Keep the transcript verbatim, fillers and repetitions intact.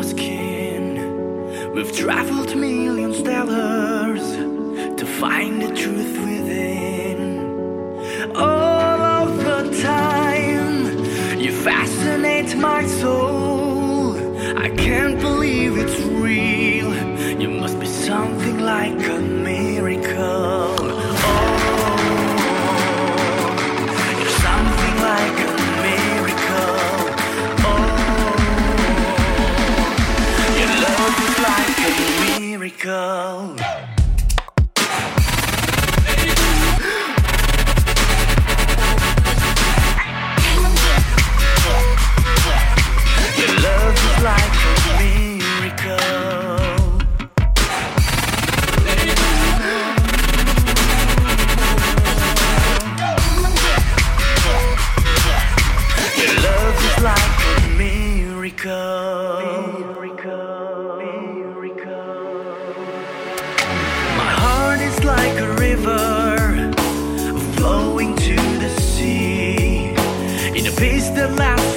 skin. We've traveled million stellars to find the truth within. All of the time, you fascinate my soul. I can't believe it's real. You must be something like a miracle. Oh, you're something like a miracle. Oh, your love is like a miracle. Your love is like a miracle. Your love is like a miracle. Miracle, miracle. My heart is like a river flowing to the sea in a peace that lasts